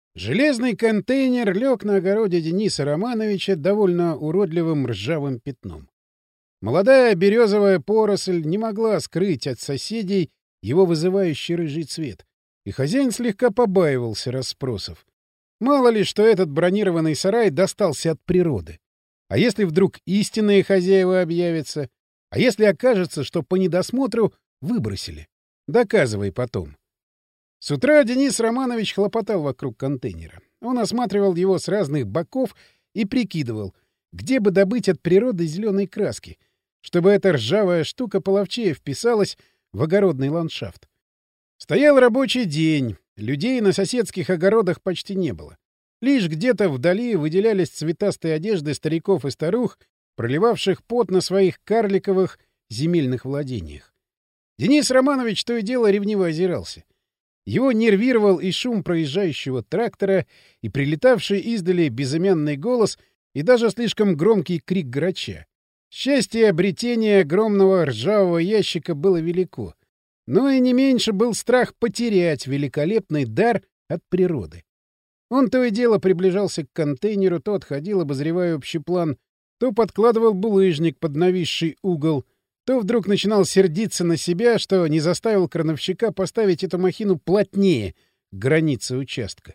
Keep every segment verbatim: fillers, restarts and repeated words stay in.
Железный контейнер лег на огороде Дениса Романовича довольно уродливым ржавым пятном. Молодая березовая поросль не могла скрыть от соседей его вызывающий рыжий цвет, и хозяин слегка побаивался расспросов. Мало ли, что этот бронированный сарай достался от природы. А если вдруг истинные хозяева объявятся? А если окажется, что по недосмотру выбросили? Доказывай потом. С утра Денис Романович хлопотал вокруг контейнера. Он осматривал его с разных боков и прикидывал, где бы добыть от природы зеленой краски, чтобы эта ржавая штука половчее вписалась в огородный ландшафт. Стоял рабочий день, людей на соседских огородах почти не было. Лишь где-то вдали выделялись цветастые одежды стариков и старух, проливавших пот на своих карликовых земельных владениях. Денис Романович то и дело ревниво озирался. Его нервировал и шум проезжающего трактора, и прилетавший издали безымянный голос, и даже слишком громкий крик грача. Счастье обретения огромного ржавого ящика было велико, но и не меньше был страх потерять великолепный дар от природы. Он то и дело приближался к контейнеру, то отходил, обозревая общий план, то подкладывал булыжник под нависший угол, то вдруг начинал сердиться на себя, что не заставил крановщика поставить эту махину плотнее к границе участка.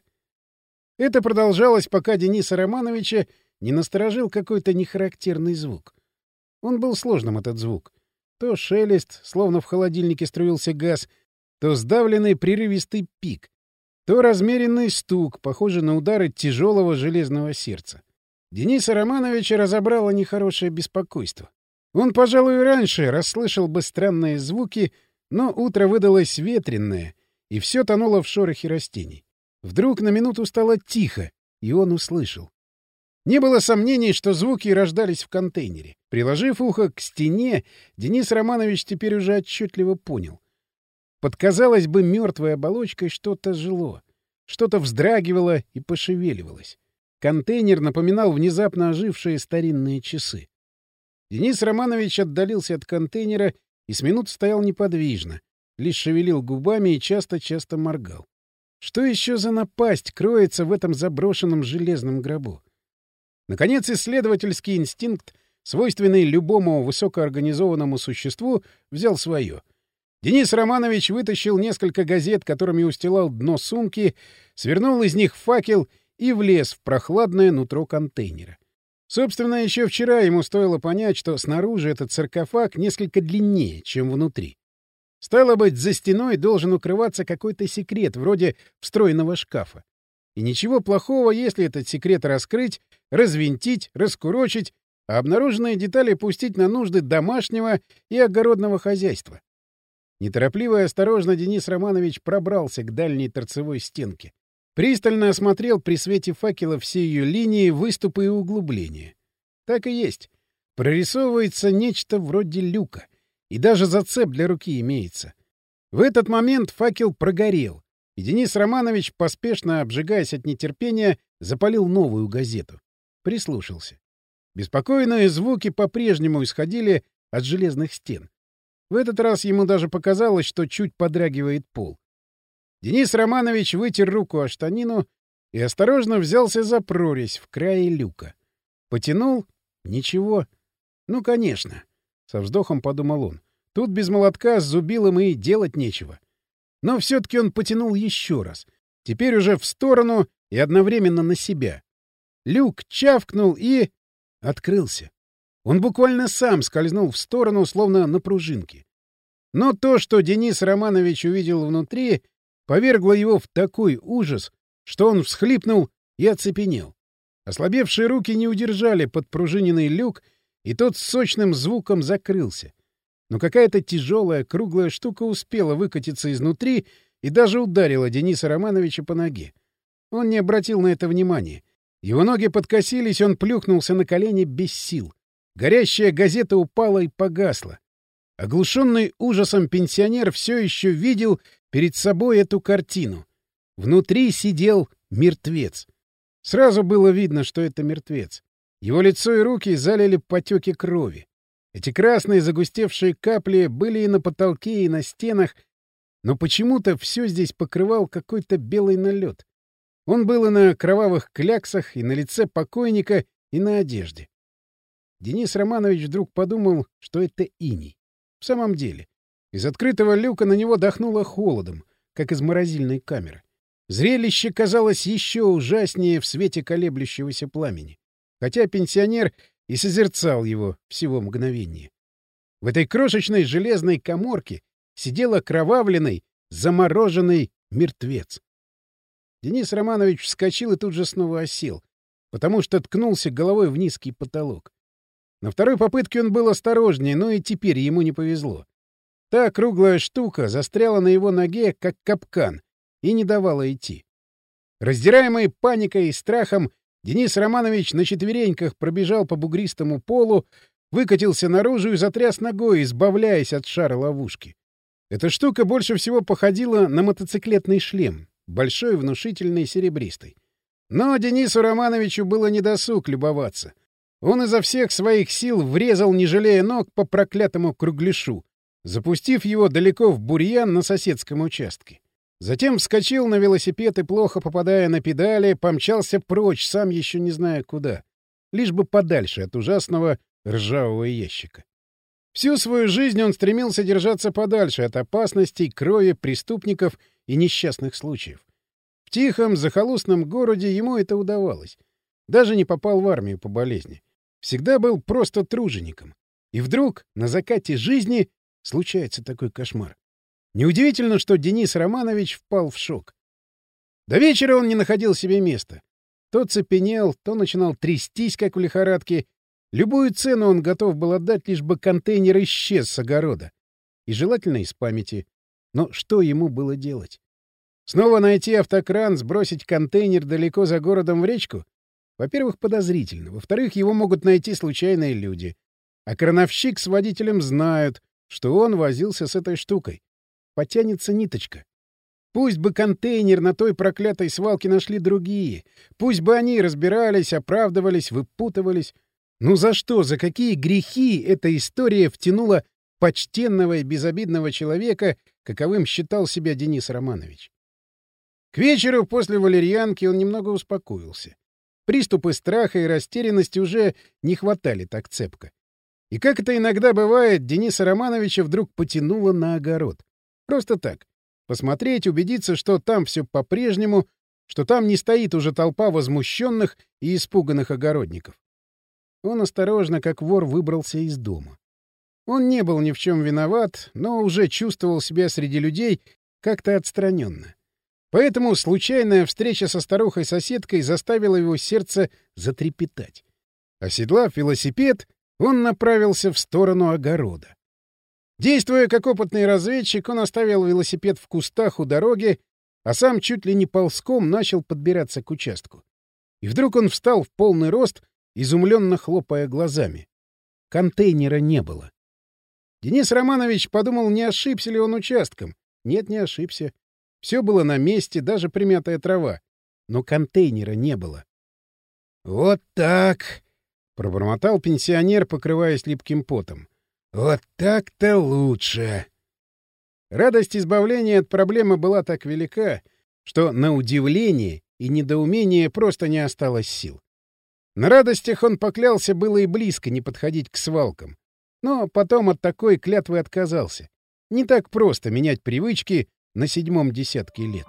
Это продолжалось, пока Дениса Романовича не насторожил какой-то нехарактерный звук. Он был сложным, этот звук. То шелест, словно в холодильнике струился газ, то сдавленный прерывистый пик, то размеренный стук, похожий на удары тяжелого железного сердца. Дениса Романовича разобрало нехорошее беспокойство. Он, пожалуй, раньше расслышал бы странные звуки, но утро выдалось ветренное, и все тонуло в шорохе растений. Вдруг на минуту стало тихо, и он услышал. Не было сомнений, что звуки рождались в контейнере. Приложив ухо к стене, Денис Романович теперь уже отчетливо понял. Под, казалось бы, мертвой оболочкой что-то жило, что-то вздрагивало и пошевеливалось. Контейнер напоминал внезапно ожившие старинные часы. Денис Романович отдалился от контейнера и с минут стоял неподвижно, лишь шевелил губами и часто-часто моргал. Что еще за напасть кроется в этом заброшенном железном гробу? Наконец, исследовательский инстинкт, свойственный любому высокоорганизованному существу, взял свое. Денис Романович вытащил несколько газет, которыми устилал дно сумки, свернул из них факел и влез в прохладное нутро контейнера. Собственно, еще вчера ему стоило понять, что снаружи этот саркофаг несколько длиннее, чем внутри. Стало быть, за стеной должен укрываться какой-то секрет, вроде встроенного шкафа. И ничего плохого, если этот секрет раскрыть, развинтить, раскурочить, а обнаруженные детали пустить на нужды домашнего и огородного хозяйства. Неторопливо и осторожно Денис Романович пробрался к дальней торцевой стенке. Пристально осмотрел при свете факела все ее линии, выступы и углубления. Так и есть. Прорисовывается нечто вроде люка. И даже зацеп для руки имеется. В этот момент факел прогорел, и Денис Романович, поспешно обжигаясь от нетерпения, запалил новую газету. Прислушался. Беспокойные звуки по-прежнему исходили от железных стен. В этот раз ему даже показалось, что чуть подрагивает пол. Денис Романович вытер руку о штанину и осторожно взялся за прорезь в крае люка. Потянул — ничего. Ну, конечно. Со вздохом подумал он. Тут без молотка с зубилом и делать нечего. Но все-таки он потянул еще раз. Теперь уже в сторону и одновременно на себя. Люк чавкнул и... открылся. Он буквально сам скользнул в сторону, словно на пружинке. Но то, что Денис Романович увидел внутри, повергло его в такой ужас, что он всхлипнул и оцепенел. Ослабевшие руки не удержали подпружиненный люк, и тот с сочным звуком закрылся. Но какая-то тяжелая круглая штука успела выкатиться изнутри и даже ударила Дениса Романовича по ноге. Он не обратил на это внимания. Его ноги подкосились, он плюхнулся на колени без сил. Горящая газета упала и погасла. Оглушенный ужасом пенсионер все еще видел перед собой эту картину. Внутри сидел мертвец. Сразу было видно, что это мертвец. Его лицо и руки залили потеки крови. Эти красные загустевшие капли были и на потолке, и на стенах, но почему-то все здесь покрывал какой-то белый налет. Он был и на кровавых кляксах, и на лице покойника, и на одежде. Денис Романович вдруг подумал, что это иней. В самом деле, из открытого люка на него дохнуло холодом, как из морозильной камеры. Зрелище казалось еще ужаснее в свете колеблющегося пламени, хотя пенсионер и созерцал его всего мгновение. В этой крошечной железной каморке сидел окровавленный, замороженный мертвец. Денис Романович вскочил и тут же снова осел, потому что ткнулся головой в низкий потолок. На второй попытке он был осторожнее, но и теперь ему не повезло. Та круглая штука застряла на его ноге, как капкан, и не давала идти. Раздираемый паникой и страхом, Денис Романович на четвереньках пробежал по бугристому полу, выкатился наружу и затряс ногой, избавляясь от шара ловушки. Эта штука больше всего походила на мотоциклетный шлем, большой, внушительный, серебристый. Но Денису Романовичу было недосуг любоваться. Он изо всех своих сил врезал, не жалея ног, по проклятому кругляшу, запустив его далеко в бурьян на соседском участке. Затем вскочил на велосипед и, плохо попадая на педали, помчался прочь, сам еще не зная куда, лишь бы подальше от ужасного ржавого ящика. Всю свою жизнь он стремился держаться подальше от опасностей, крови, преступников и несчастных случаев. В тихом, захолустном городе ему это удавалось. Даже не попал в армию по болезни. Всегда был просто тружеником. И вдруг, на закате жизни, случается такой кошмар. Неудивительно, что Денис Романович впал в шок. До вечера он не находил себе места. То цепенел, то начинал трястись, как в лихорадке. Любую цену он готов был отдать, лишь бы контейнер исчез с огорода. И желательно из памяти. Но что ему было делать? Снова найти автокран, сбросить контейнер далеко за городом в речку? Во-первых, подозрительно. Во-вторых, его могут найти случайные люди. А крановщик с водителем знают, что он возился с этой штукой. Потянется ниточка. Пусть бы контейнер на той проклятой свалке нашли другие. Пусть бы они разбирались, оправдывались, выпутывались. Ну за что, за какие грехи эта история втянула почтенного и безобидного человека, каковым считал себя Денис Романович? К вечеру после валерьянки он немного успокоился. Приступы страха и растерянности уже не хватали так цепко. И как это иногда бывает, Дениса Романовича вдруг потянуло на огород. Просто так. Посмотреть, убедиться, что там все по-прежнему, что там не стоит уже толпа возмущенных и испуганных огородников. Он осторожно, как вор, выбрался из дома. Он не был ни в чем виноват, но уже чувствовал себя среди людей как-то отстраненно. Поэтому случайная встреча со старухой-соседкой заставила его сердце затрепетать. Оседлав велосипед, он направился в сторону огорода. Действуя как опытный разведчик, он оставил велосипед в кустах у дороги, а сам чуть ли не ползком начал подбираться к участку. И вдруг он встал в полный рост, изумленно хлопая глазами. Контейнера не было. Денис Романович подумал, не ошибся ли он участком. Нет, не ошибся. Все было на месте, даже примятая трава. Но контейнера не было. «Вот так!» — пробормотал пенсионер, покрываясь липким потом. «Вот так-то лучше!» Радость избавления от проблемы была так велика, что на удивление и недоумение просто не осталось сил. На радостях он поклялся было и близко не подходить к свалкам. Но потом от такой клятвы отказался. Не так просто менять привычки на седьмом десятке лет.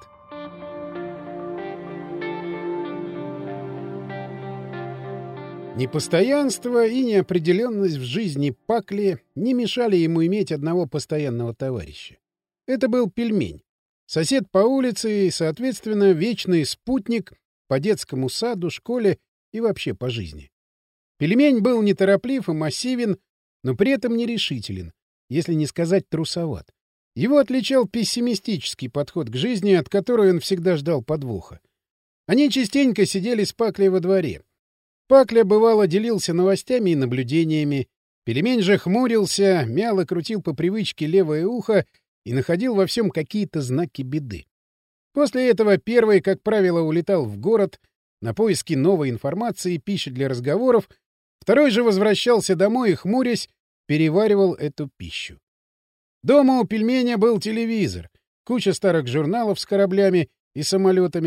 Непостоянство и неопределенность в жизни Пакли не мешали ему иметь одного постоянного товарища. Это был Пельмень. Сосед по улице и, соответственно, вечный спутник по детскому саду, школе и вообще по жизни. Пельмень был нетороплив и массивен, но при этом нерешителен, если не сказать трусоват. Его отличал пессимистический подход к жизни, от которой он всегда ждал подвоха. Они частенько сидели с Паклей во дворе. Пакля, бывало, делился новостями и наблюдениями. Пельмень же хмурился, мяло крутил по привычке левое ухо и находил во всем какие-то знаки беды. После этого первый, как правило, улетал в город на поиски новой информации и пищи для разговоров, второй же возвращался домой и, хмурясь, переваривал эту пищу. Дома у Пельменя был телевизор, куча старых журналов с кораблями и самолетами,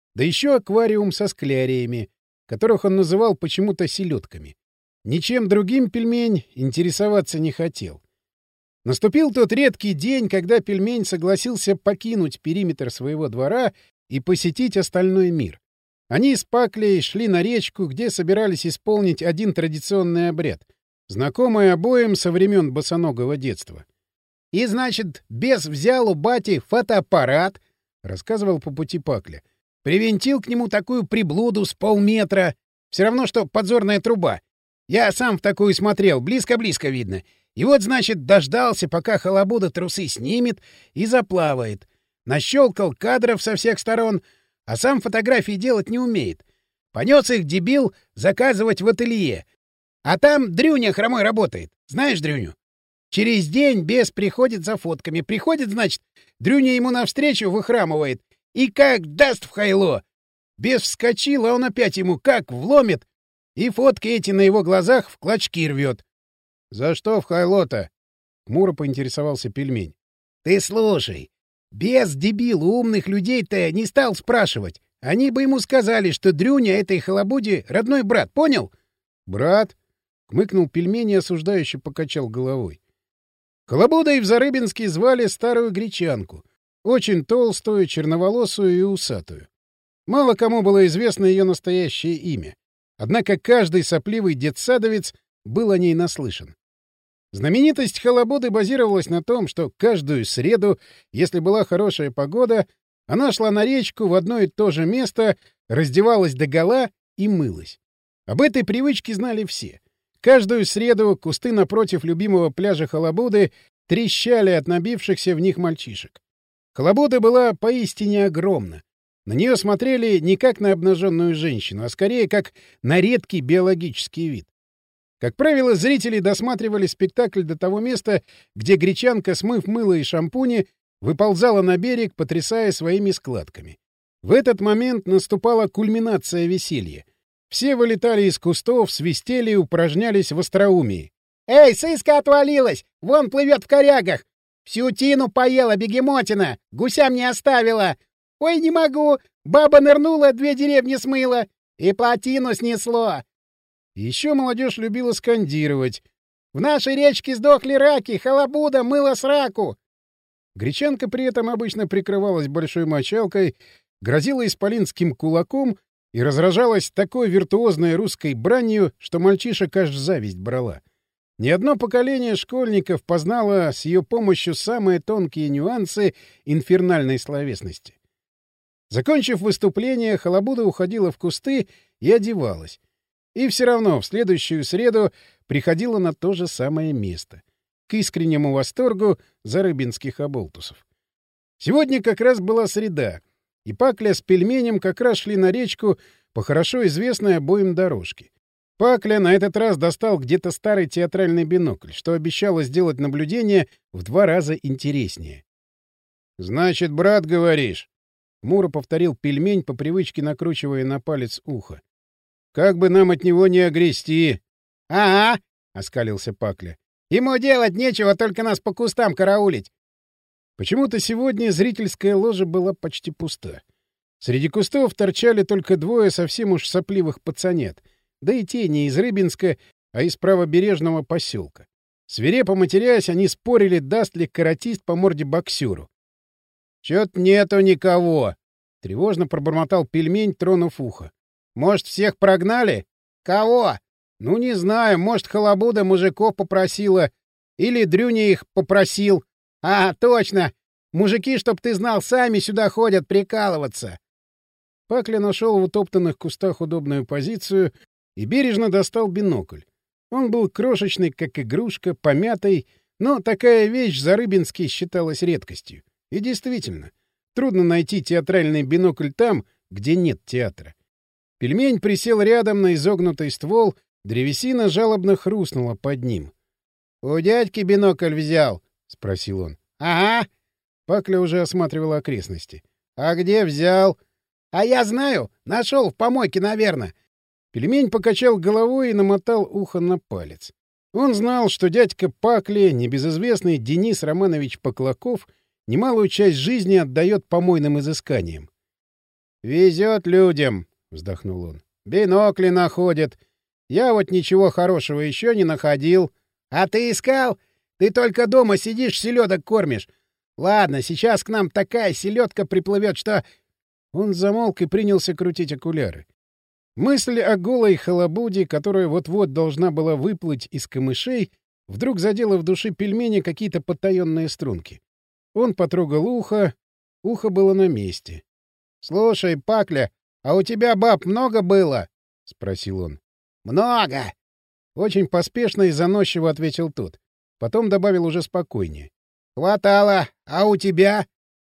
Да еще аквариум со скляриями, которых он называл почему-то селедками. Ничем другим пельмень интересоваться не хотел. Наступил тот редкий день, когда пельмень согласился покинуть периметр своего двора и посетить остальной мир. Они с Паклей шли на речку, где собирались исполнить один традиционный обряд, знакомый обоим со времен босоногого детства. — И, значит, бес взял у бати фотоаппарат, — рассказывал по пути Пакля. — Привинтил к нему такую приблуду с полметра. Все равно, что подзорная труба. Я сам в такую смотрел, близко-близко видно. И вот, значит, дождался, пока халабуда трусы снимет и заплавает. Нащелкал кадров со всех сторон, а сам фотографии делать не умеет. Понес их, дебил, заказывать в ателье. А там Дрюня хромой работает. Знаешь Дрюню? Через день бес приходит за фотками. Приходит, значит, Дрюня ему навстречу выхрамывает. И как даст в хайло! Бес вскочил, а он опять ему как вломит, и фотки эти на его глазах в клочки рвет. — За что в хайло-то? — хмуро поинтересовался пельмень. — Ты слушай. Бес, дебил, у умных людей-то не стал спрашивать. Они бы ему сказали, что Дрюня этой халабуде родной брат, понял? — Брат? — хмыкнул пельмень и осуждающе покачал головой. Халабудой в Зарыбинске звали старую гречанку, очень толстую, черноволосую и усатую. Мало кому было известно ее настоящее имя. Однако каждый сопливый детсадовец был о ней наслышан. Знаменитость халабуды базировалась на том, что каждую среду, если была хорошая погода, она шла на речку в одно и то же место, раздевалась догола и мылась. Об этой привычке знали все. Каждую среду кусты напротив любимого пляжа халабуды трещали от набившихся в них мальчишек. Халабуда была поистине огромна. На нее смотрели не как на обнаженную женщину, а скорее как на редкий биологический вид. Как правило, зрители досматривали спектакль до того места, где гречанка, смыв мыло и шампуни, выползала на берег, потрясая своими складками. В этот момент наступала кульминация веселья. Все вылетали из кустов, свистели и упражнялись в остроумии. «Эй, сыска отвалилась! Вон плывет в корягах! Всю тину поела бегемотина! Гусям не оставила! Ой, не могу! Баба нырнула, две деревни смыла! И плотину снесло!» Еще молодежь любила скандировать: «В нашей речке сдохли раки! Халабуда мыла с раку!» Гречанка при этом обычно прикрывалась большой мочалкой, грозила исполинским кулаком и разражалась такой виртуозной русской бранью, что мальчишек аж зависть брала. Ни одно поколение школьников познало с ее помощью самые тонкие нюансы инфернальной словесности. Закончив выступление, халабуда уходила в кусты и одевалась. И все равно в следующую среду приходила на то же самое место, к искреннему восторгу зарыбинских оболтусов. Сегодня как раз была среда, и Пакля с пельменем как раз шли на речку по хорошо известной обоим дорожке. Пакля на этот раз достал где-то старый театральный бинокль, что обещало сделать наблюдение в два раза интереснее. — Значит, брат, говоришь? — хмуро повторил пельмень, по привычке накручивая на палец ухо. — Как бы нам от него не огрести. — Ага, — оскалился Пакля. — Ему делать нечего, только нас по кустам караулить. Почему-то сегодня зрительская ложа была почти пуста. Среди кустов торчали только двое совсем уж сопливых пацанят, да и те не из Рыбинска, а из правобережного поселка. Свирепо матерясь, они спорили, даст ли каратист по морде боксеру. — Чё-то нету никого, — тревожно пробормотал пельмень, тронув ухо. — Может, всех прогнали? — Кого? — Ну, не знаю, может, халабуда мужиков попросила. Или Дрюня их попросил. — А, точно! Мужики, чтоб ты знал, сами сюда ходят прикалываться. Пакля нашел в утоптанных кустах удобную позицию и бережно достал бинокль. Он был крошечный, как игрушка, помятый, но такая вещь в Зарыбинске считалась редкостью. И действительно, трудно найти театральный бинокль там, где нет театра. Пельмень присел рядом на изогнутый ствол, древесина жалобно хрустнула под ним. — У дядьки бинокль взял? — спросил он. — Ага. Пакля уже осматривала окрестности. — А где взял? — А я знаю. Нашел в помойке, наверное. Пельмень покачал головой и намотал ухо на палец. Он знал, что дядька Пакли, небезызвестный Денис Романович Поклаков, немалую часть жизни отдает помойным изысканиям. — Везет людям, — вздохнул он. — Бинокли находят. Я вот ничего хорошего еще не находил. — А ты искал? Ты только дома сидишь, селедок кормишь. Ладно, сейчас к нам такая селедка приплывет, что... Он замолк и принялся крутить окуляры. Мысль о голой халабуде, которая вот-вот должна была выплыть из камышей, вдруг задела в душе пельмени какие-то потаенные струнки. Он потрогал ухо. Ухо было на месте. — Слушай, Пакля, а у тебя баб много было? — спросил он. — Много! — очень поспешно и заносчиво ответил тот. Потом добавил уже спокойнее. — Хватало. А у тебя?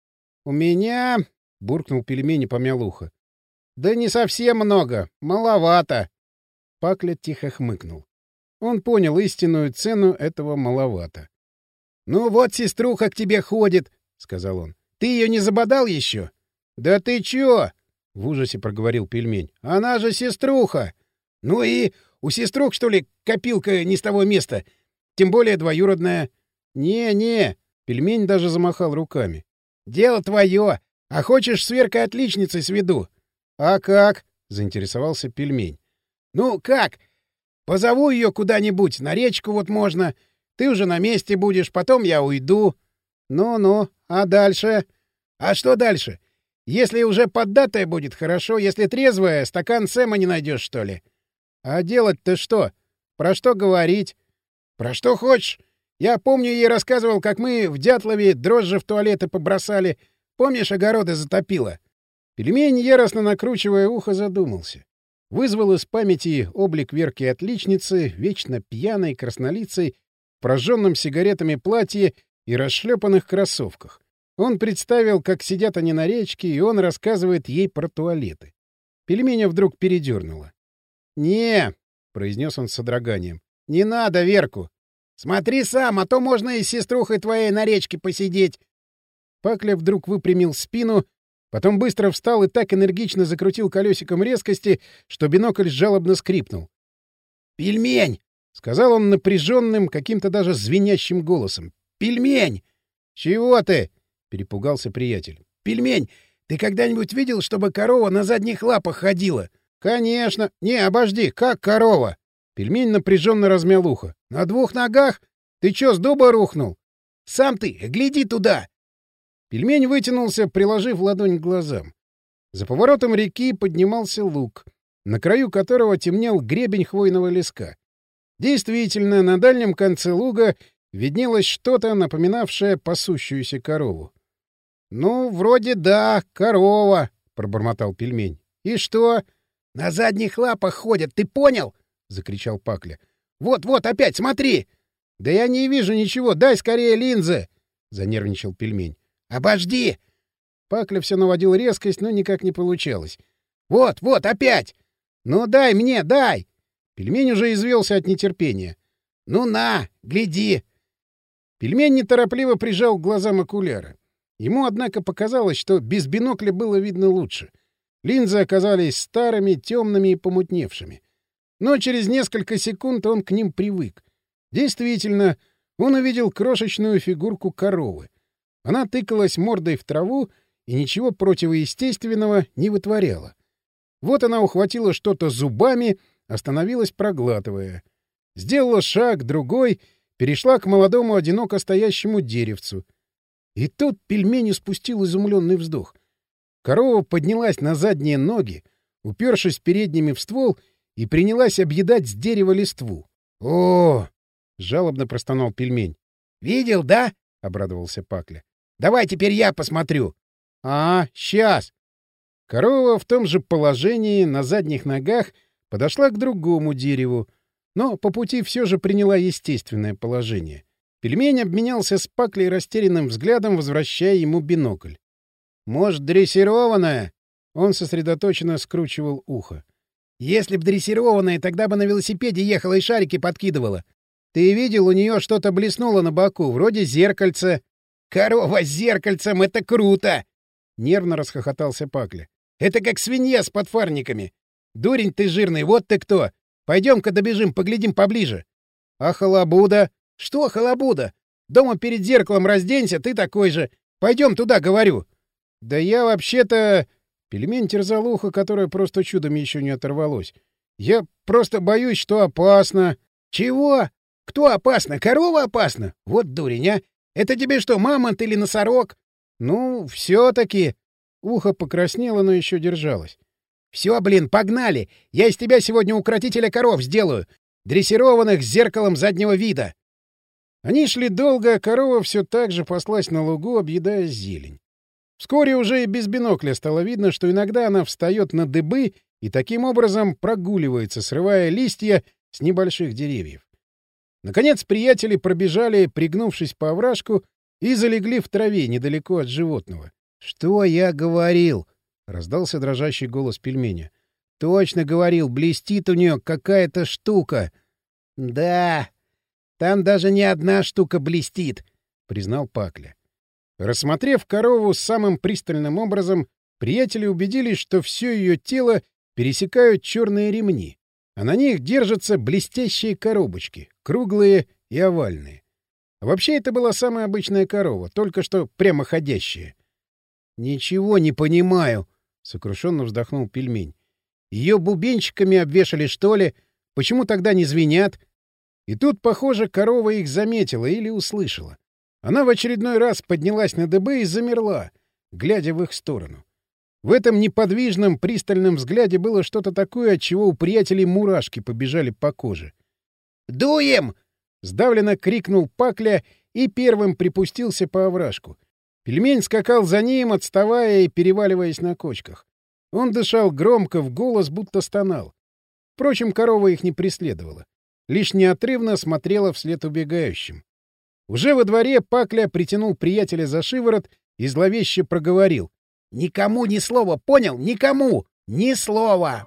— У меня... — буркнул пельмень и помял ухо. — Да не совсем много. Маловато. Пакля тихо хмыкнул. Он понял истинную цену этого маловато. — Ну вот сеструха к тебе ходит, — сказал он. — Ты ее не забодал еще? — Да ты чё? — в ужасе проговорил пельмень. — Она же сеструха. — Ну и у сеструх, что ли, копилка не с того места? Тем более двоюродная. Не, — Не-не, — пельмень даже замахал руками. — Дело твое. А хочешь, с Веркой отличницей сведу? — А как? — заинтересовался пельмень. — Ну, как? Позову ее куда-нибудь, на речку вот можно. Ты уже на месте будешь, потом я уйду. Ну-ну, а дальше? А что дальше? Если уже поддатая будет, хорошо, если трезвая, стакан Сэма не найдешь, что ли? А делать-то что? Про что говорить? Про что хочешь. Я помню, ей рассказывал, как мы в Дятлове дрожжи в туалеты побросали. Помнишь, огороды затопило? Пельмень, яростно накручивая ухо, задумался. Вызвал из памяти облик Верки-отличницы, вечно пьяной, краснолицей, в прожженном сигаретами платье и расшлепанных кроссовках. Он представил, как сидят они на речке, и он рассказывает ей про туалеты. Пельменя вдруг передернуло. — Не, — произнес он с содроганием, — не надо Верку. Смотри сам, а то можно и с сеструхой твоей на речке посидеть. Пакля вдруг выпрямил спину, потом быстро встал и так энергично закрутил колесиком резкости, что бинокль жалобно скрипнул. «Пельмень!» — сказал он напряженным, каким-то даже звенящим голосом. «Пельмень!» «Чего ты?» — перепугался приятель. «Пельмень, ты когда-нибудь видел, чтобы корова на задних лапах ходила?» «Конечно! Не, обожди, как корова?» Пельмень напряженно размял ухо. «На двух ногах? Ты чё, с дуба рухнул?» «Сам ты, гляди туда!» Пельмень вытянулся, приложив ладонь к глазам. За поворотом реки поднимался луг, на краю которого темнел гребень хвойного леска. Действительно, на дальнем конце луга виднелось что-то, напоминавшее пасущуюся корову. — Ну, вроде да, корова, — пробормотал пельмень. — И что? — На задних лапах ходят, ты понял? — закричал Пакля. — Вот-вот, опять, смотри! — Да я не вижу ничего, дай скорее линзы! — занервничал пельмень. — Обожди! Пакля все наводил резкость, но никак не получалось. — Вот, вот, опять! Ну дай мне, дай! Пельмень уже извелся от нетерпения. — Ну на, гляди! Пельмень неторопливо прижал к глазам окуляры. Ему, однако, показалось, что без бинокля было видно лучше. Линзы оказались старыми, темными и помутневшими. Но через несколько секунд он к ним привык. Действительно, он увидел крошечную фигурку коровы. Она тыкалась мордой в траву и ничего противоестественного не вытворяла. Вот она ухватила что-то зубами, остановилась, проглатывая. Сделала шаг, другой, перешла к молодому одиноко стоящему деревцу. И тут пельмень спустил изумленный вздох. Корова поднялась на задние ноги, упершись передними в ствол, и принялась объедать с дерева листву. «О!» — жалобно простонал пельмень. «Видел, да?» — обрадовался Пакля. «Давай теперь я посмотрю». «А, сейчас!» Корова в том же положении, на задних ногах, подошла к другому дереву, но по пути все же приняла естественное положение. Пельмень обменялся с Паклей растерянным взглядом, возвращая ему бинокль. «Может, дрессированная?» Он сосредоточенно скручивал ухо. «Если б дрессированная, тогда бы на велосипеде ехала и шарики подкидывала. Ты видел, у нее что-то блеснуло на боку, вроде зеркальца». «Корова с зеркальцем — это круто!» — нервно расхохотался Пакля. «Это как свинья с подфарниками. Дурень ты жирный, вот ты кто! Пойдем-ка добежим, поглядим поближе». «А халабуда?» «Что халабуда? Дома перед зеркалом разденься, ты такой же. Пойдем туда, говорю». «Да я вообще-то...» Пельмень терзал ухо, которое просто чудом еще не оторвалось. «Я просто боюсь, что опасно». «Чего? Кто опасно? Корова опасна? Вот дурень, а! Это тебе что, мамонт или носорог?» «Ну, все-таки...» Ухо покраснело, но еще держалось. «Все, блин, погнали! Я из тебя сегодня укротителя коров сделаю! Дрессированных с зеркалом заднего вида!» Они шли долго, а корова все так же паслась на лугу, объедая зелень. Вскоре уже и без бинокля стало видно, что иногда она встает на дыбы и таким образом прогуливается, срывая листья с небольших деревьев. Наконец приятели пробежали, пригнувшись по овражку, и залегли в траве недалеко от животного. — Что я говорил? — раздался дрожащий голос пельменя. — Точно говорил, блестит у нее какая-то штука. — Да, там даже не одна штука блестит, — признал Пакля. Рассмотрев корову самым пристальным образом, приятели убедились, что все ее тело пересекают черные ремни, а на них держатся блестящие коробочки, круглые и овальные. А вообще это была самая обычная корова, только что прямоходящая. — Ничего не понимаю, — сокрушенно вздохнул пельмень. — Ее бубенчиками обвешали, что ли? Почему тогда не звенят? И тут, похоже, корова их заметила или услышала. Она в очередной раз поднялась на дыбы и замерла, глядя в их сторону. В этом неподвижном, пристальном взгляде было что-то такое, от чего у приятелей мурашки побежали по коже. «Дуем!» — сдавленно крикнул Пакля и первым припустился по овражку. Пельмень скакал за ним, отставая и переваливаясь на кочках. Он дышал громко, в голос, будто стонал. Впрочем, корова их не преследовала. Лишь неотрывно смотрела вслед убегающим. Уже во дворе Пакля притянул приятеля за шиворот и зловеще проговорил. «Никому ни слова, понял? Никому! Ни слова!»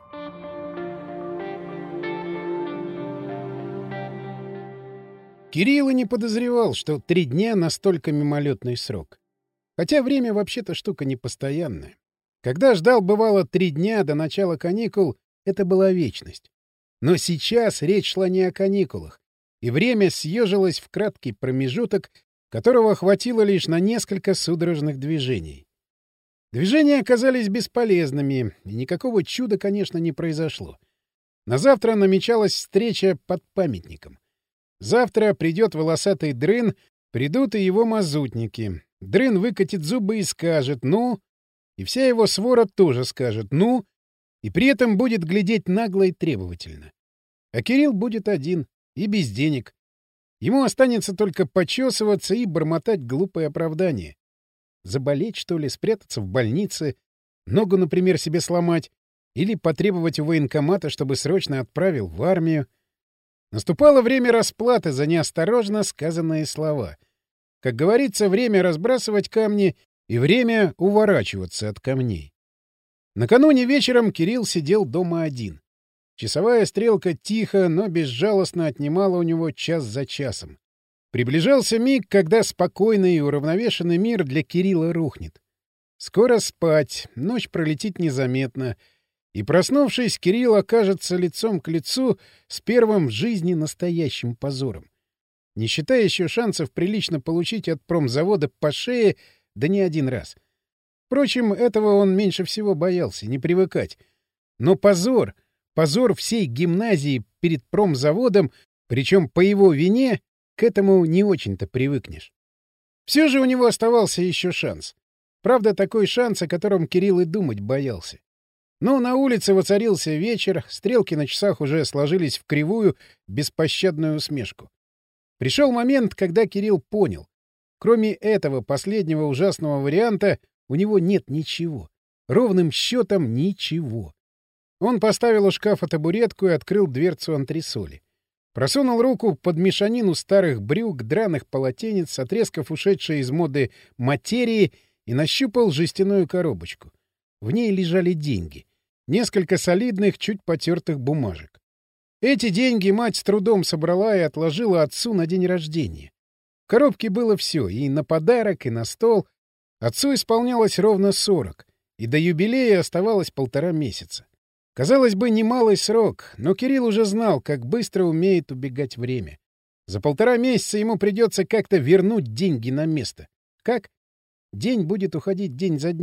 Кирилл и не подозревал, что три дня — настолько мимолетный срок. Хотя время вообще-то штука непостоянная. Когда ждал, бывало, три дня до начала каникул, это была вечность. Но сейчас речь шла не о каникулах, и время съежилось в краткий промежуток, которого хватило лишь на несколько судорожных движений. Движения оказались бесполезными, и никакого чуда, конечно, не произошло. На завтра намечалась встреча под памятником. Завтра придет волосатый дрын, придут и его мазутники. Дрын выкатит зубы и скажет «ну», и вся его свора тоже скажет «ну», и при этом будет глядеть нагло и требовательно. А Кирилл будет один и без денег. Ему останется только почесываться и бормотать глупые оправдания. Заболеть, что ли, спрятаться в больнице, ногу, например, себе сломать, или потребовать у военкомата, чтобы срочно отправил в армию. Наступало время расплаты за неосторожно сказанные слова. Как говорится, время разбрасывать камни и время уворачиваться от камней. Накануне вечером Кирилл сидел дома один. Часовая стрелка тихо, но безжалостно отнимала у него час за часом. Приближался миг, когда спокойный и уравновешенный мир для Кирилла рухнет. Скоро спать, ночь пролетит незаметно, и, проснувшись, Кирилл окажется лицом к лицу с первым в жизни настоящим позором. Не считая еще шансов прилично получить от промзавода по шее, да не один раз. Впрочем, этого он меньше всего боялся, не привыкать. Но позор, позор всей гимназии перед промзаводом, причем по его вине, к этому не очень-то привыкнешь. Все же у него оставался еще шанс. Правда, такой шанс, о котором Кирилл и думать боялся. Но на улице воцарился вечер, стрелки на часах уже сложились в кривую, беспощадную усмешку. Пришел момент, когда Кирилл понял. Кроме этого последнего ужасного варианта у него нет ничего. Ровным счетом ничего. Он поставил у шкафа табуретку и открыл дверцу антресоли. Просунул руку под мешанину старых брюк, драных полотенец, отрезков ушедшей из моды материи и нащупал жестяную коробочку. В ней лежали деньги. Несколько солидных, чуть потертых бумажек. Эти деньги мать с трудом собрала и отложила отцу на день рождения. В коробке было все — и на подарок, и на стол. Отцу исполнялось ровно сорок, и до юбилея оставалось полтора месяца. Казалось бы, немалый срок, но Кирилл уже знал, как быстро умеет убегать время. За полтора месяца ему придется как-то вернуть деньги на место. Как? День будет уходить день за днем,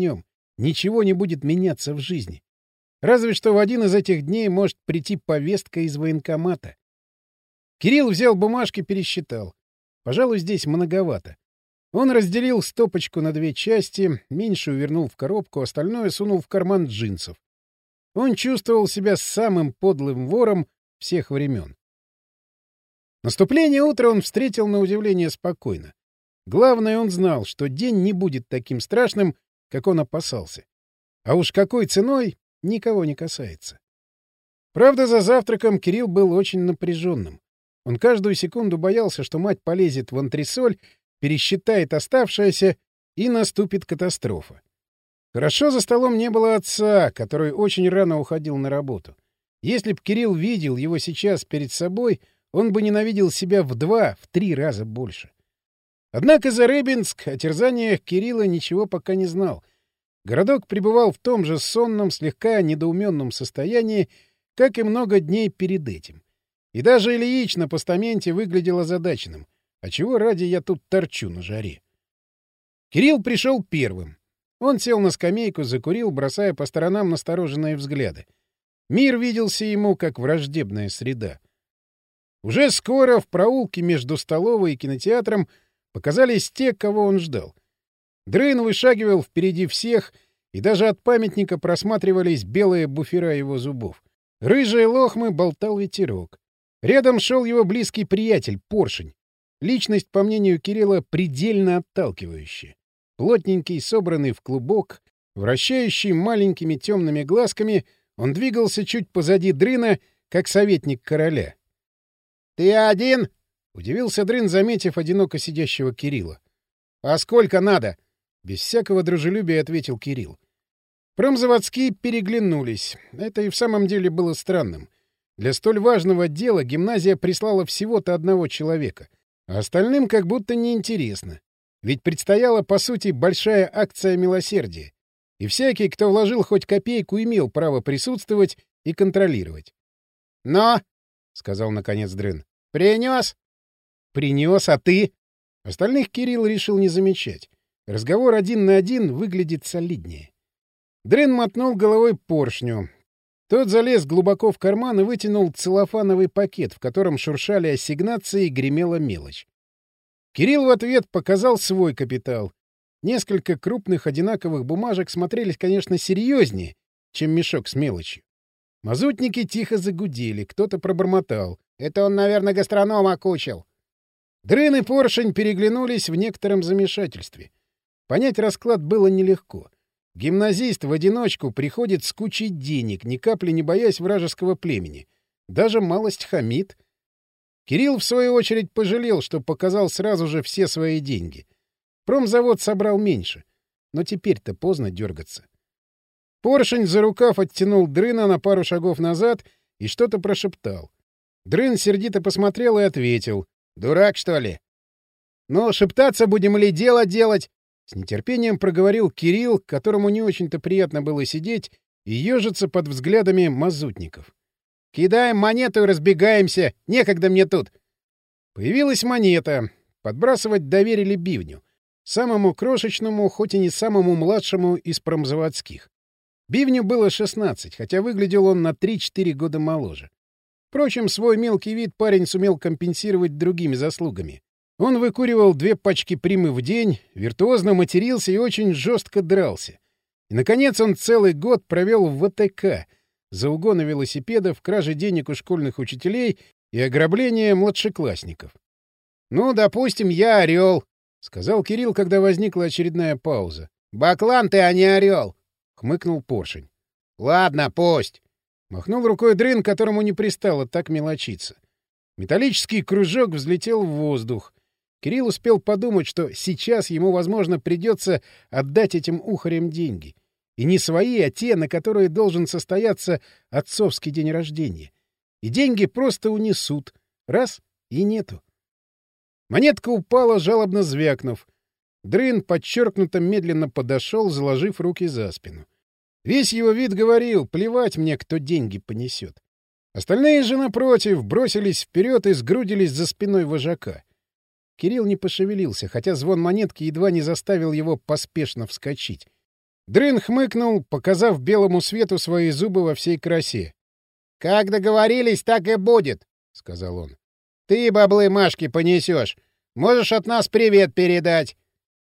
ничего не будет меняться в жизни. Разве что в один из этих дней может прийти повестка из военкомата. Кирилл взял бумажки, пересчитал. Пожалуй, здесь многовато. Он разделил стопочку на две части, меньшую вернул в коробку, остальное сунул в карман джинсов. Он чувствовал себя самым подлым вором всех времен. Наступление утра он встретил на удивление спокойно. Главное, он знал, что день не будет таким страшным, как он опасался. А уж какой ценой — никого не касается. Правда, за завтраком Кирилл был очень напряженным. Он каждую секунду боялся, что мать полезет в антресоль, пересчитает оставшееся, и наступит катастрофа. Хорошо за столом не было отца, который очень рано уходил на работу. Если б Кирилл видел его сейчас перед собой, он бы ненавидел себя в два, в три раза больше. Однако за Рыбинск о терзаниях Кирилла ничего пока не знал. Городок пребывал в том же сонном, слегка недоуменном состоянии, как и много дней перед этим. И даже Ильич на постаменте выглядел озадаченным. А чего ради я тут торчу на жаре? Кирилл пришел первым. Он сел на скамейку, закурил, бросая по сторонам настороженные взгляды. Мир виделся ему как враждебная среда. Уже скоро в проулке между столовой и кинотеатром показались те, кого он ждал. Дрын вышагивал впереди всех, и даже от памятника просматривались белые буфера его зубов. Рыжие лохмы болтал ветерок. Рядом шел его близкий приятель, Поршень. Личность, по мнению Кирилла, предельно отталкивающая. Плотненький, собранный в клубок, вращающий маленькими темными глазками, он двигался чуть позади Дрына, как советник короля. — Ты один? — удивился Дрын, заметив одиноко сидящего Кирилла. — А сколько надо? — без всякого дружелюбия ответил Кирилл. Промзаводские переглянулись. Это и в самом деле было странным. Для столь важного дела гимназия прислала всего-то одного человека, а остальным как будто неинтересно. Ведь предстояла, по сути, большая акция милосердия. И всякий, кто вложил хоть копейку, имел право присутствовать и контролировать. — Но, — сказал наконец Дрын, — принес? — Принес, а ты? Остальных Кирилл решил не замечать. Разговор один на один выглядит солиднее. Дрын мотнул головой Поршню. Тот залез глубоко в карман и вытянул целлофановый пакет, в котором шуршали ассигнации и гремела мелочь. Кирилл в ответ показал свой капитал. Несколько крупных одинаковых бумажек смотрелись, конечно, серьезнее, чем мешок с мелочью. Мазутники тихо загудели, кто-то пробормотал. «Это он, наверное, гастроном окучил». Дрын и Поршень переглянулись в некотором замешательстве. Понять расклад было нелегко. Гимназист в одиночку приходит с кучей денег, ни капли не боясь вражеского племени. Даже малость хамит. Кирилл, в свою очередь, пожалел, что показал сразу же все свои деньги. Промзавод собрал меньше. Но теперь-то поздно дергаться. Поршень за рукав оттянул Дрына на пару шагов назад и что-то прошептал. Дрын сердито посмотрел и ответил. «Дурак, что ли?» «Ну, шептаться будем или дело делать?» С нетерпением проговорил Кирилл, которому не очень-то приятно было сидеть и ежиться под взглядами мазутников. «Кидаем монету и разбегаемся. Некогда мне тут». Появилась монета. Подбрасывать доверили Бивню. Самому крошечному, хоть и не самому младшему из промзаводских. Бивню было шестнадцать, хотя выглядел он на три-четыре года моложе. Впрочем, свой мелкий вид парень сумел компенсировать другими заслугами. Он выкуривал две пачки примы в день, виртуозно матерился и очень жестко дрался. И, наконец, он целый год провел в ВТК за угоны велосипедов, кражи денег у школьных учителей и ограбление младшеклассников. «Ну, допустим, я орел», — сказал Кирилл, когда возникла очередная пауза. «Баклан ты, а не орел», — хмыкнул Поршень. «Ладно, пусть». Махнул рукой Дрын, которому не пристало так мелочиться. Металлический кружок взлетел в воздух. Кирилл успел подумать, что сейчас ему, возможно, придется отдать этим ухарям деньги. И не свои, а те, на которые должен состояться отцовский день рождения. И деньги просто унесут. Раз — и нету. Монетка упала, жалобно звякнув. Дрын подчеркнуто медленно подошел, заложив руки за спину. Весь его вид говорил: плевать мне, кто деньги понесет. Остальные же, напротив, бросились вперед и сгрудились за спиной вожака. Кирилл не пошевелился, хотя звон монетки едва не заставил его поспешно вскочить. Дрын хмыкнул, показав белому свету свои зубы во всей красе. — Как договорились, так и будет, — сказал он. — Ты баблы Машке понесешь. Можешь от нас привет передать.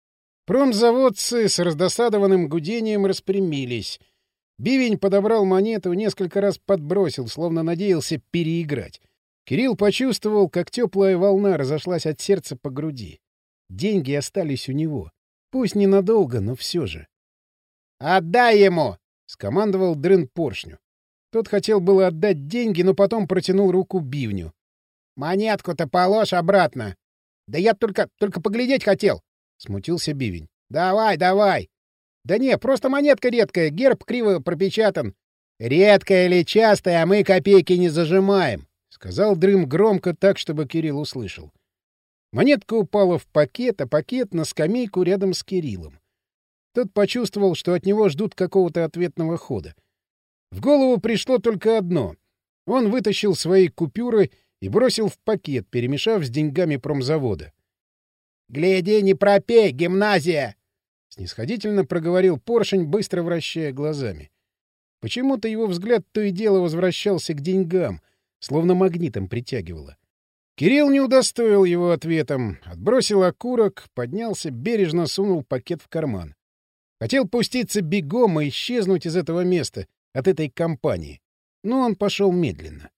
Промзаводцы с раздосадованным гудением распрямились. Бивень подобрал монету, несколько раз подбросил, словно надеялся переиграть. Кирилл почувствовал, как теплая волна разошлась от сердца по груди. Деньги остались у него. Пусть ненадолго, но все же. — Отдай ему! — скомандовал Дрын поршню. Тот хотел было отдать деньги, но потом протянул руку бивню. — Монетку-то положь обратно. — Да я только, только поглядеть хотел, — смутился бивень. — Давай, давай. — Да не, просто монетка редкая, герб криво пропечатан. — Редкая или частая, а мы копейки не зажимаем, — сказал Дрым громко так, чтобы Кирилл услышал. Монетка упала в пакет, а пакет на скамейку рядом с Кириллом. Тот почувствовал, что от него ждут какого-то ответного хода. В голову пришло только одно. Он вытащил свои купюры и бросил в пакет, перемешав с деньгами промзавода. — Гляди, не пропей, гимназия! — снисходительно проговорил поршень, быстро вращая глазами. Почему-то его взгляд то и дело возвращался к деньгам, словно магнитом притягивало. Кирилл не удостоил его ответом, отбросил окурок, поднялся, бережно сунул пакет в карман. Хотел пуститься бегом и исчезнуть из этого места, от этой компании. Но он пошел медленно.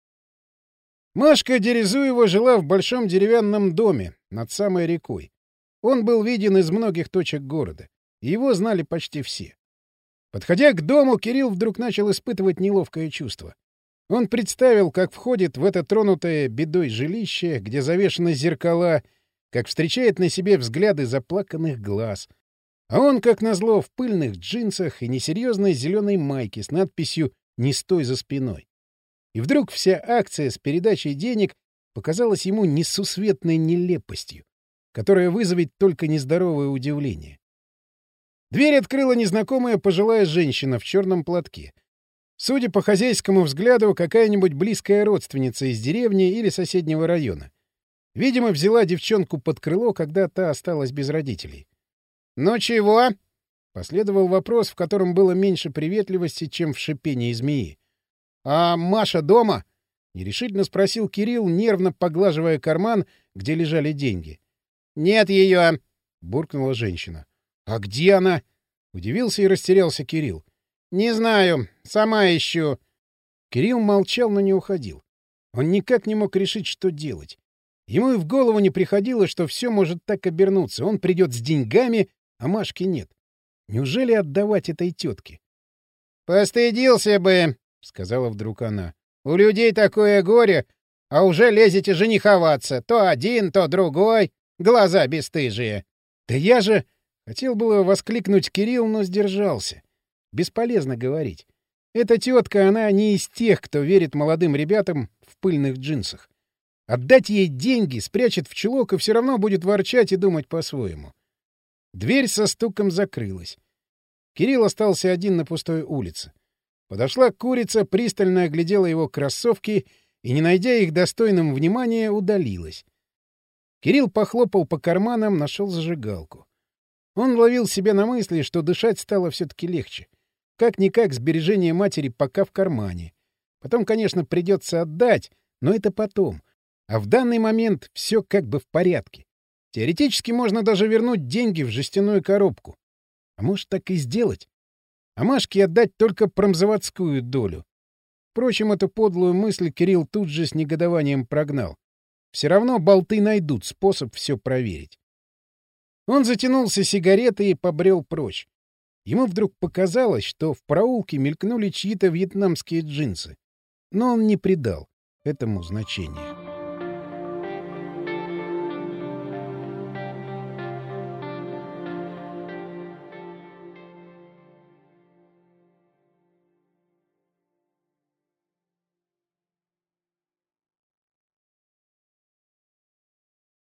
Машка Дерезуева жила в большом деревянном доме над самой рекой. Он был виден из многих точек города, и его знали почти все. Подходя к дому, Кирилл вдруг начал испытывать неловкое чувство. Он представил, как входит в это тронутое бедой жилище, где завешаны зеркала, как встречает на себе взгляды заплаканных глаз. А он, как назло, в пыльных джинсах и несерьезной зеленой майке с надписью «Не стой за спиной». И вдруг вся акция с передачей денег показалась ему несусветной нелепостью, которая вызовет только нездоровое удивление. Дверь открыла незнакомая пожилая женщина в черном платке. Судя по хозяйскому взгляду, какая-нибудь близкая родственница из деревни или соседнего района. Видимо, взяла девчонку под крыло, когда та осталась без родителей. «Ну чего?» — последовал вопрос, в котором было меньше приветливости, чем в шипении змеи. «А Маша дома?» — нерешительно спросил Кирилл, нервно поглаживая карман, где лежали деньги. «Нет ее!» — буркнула женщина. «А где она?» — удивился и растерялся Кирилл. «Не знаю. Сама ищу». Кирилл молчал, но не уходил. Он никак не мог решить, что делать. Ему и в голову не приходило, что все может так обернуться. Он придет с деньгами, а Машки нет. Неужели отдавать этой тетке? «Постыдился бы», — сказала вдруг она. «У людей такое горе, а уже лезете жениховаться. То один, то другой. Глаза бесстыжие». «Да я же...» — хотел было воскликнуть Кирилл, но сдержался. Бесполезно говорить. Эта тетка, она не из тех, кто верит молодым ребятам в пыльных джинсах. Отдать ей деньги, спрячет в чулок и все равно будет ворчать и думать по-своему. Дверь со стуком закрылась. Кирилл остался один на пустой улице. Подошла курица, пристально оглядела его кроссовки и, не найдя их достойным внимания, удалилась. Кирилл похлопал по карманам, нашел зажигалку. Он ловил себя на мысли, что дышать стало все-таки легче. Как-никак сбережение матери пока в кармане. Потом, конечно, придется отдать, но это потом. А в данный момент все как бы в порядке. Теоретически можно даже вернуть деньги в жестяную коробку. А может, так и сделать? А Машке отдать только промзаводскую долю. Впрочем, эту подлую мысль Кирилл тут же с негодованием прогнал. Все равно болты найдут способ все проверить. Он затянулся сигаретой и побрел прочь. Ему вдруг показалось, что в проулке мелькнули чьи-то вьетнамские джинсы. Но он не придал этому значения.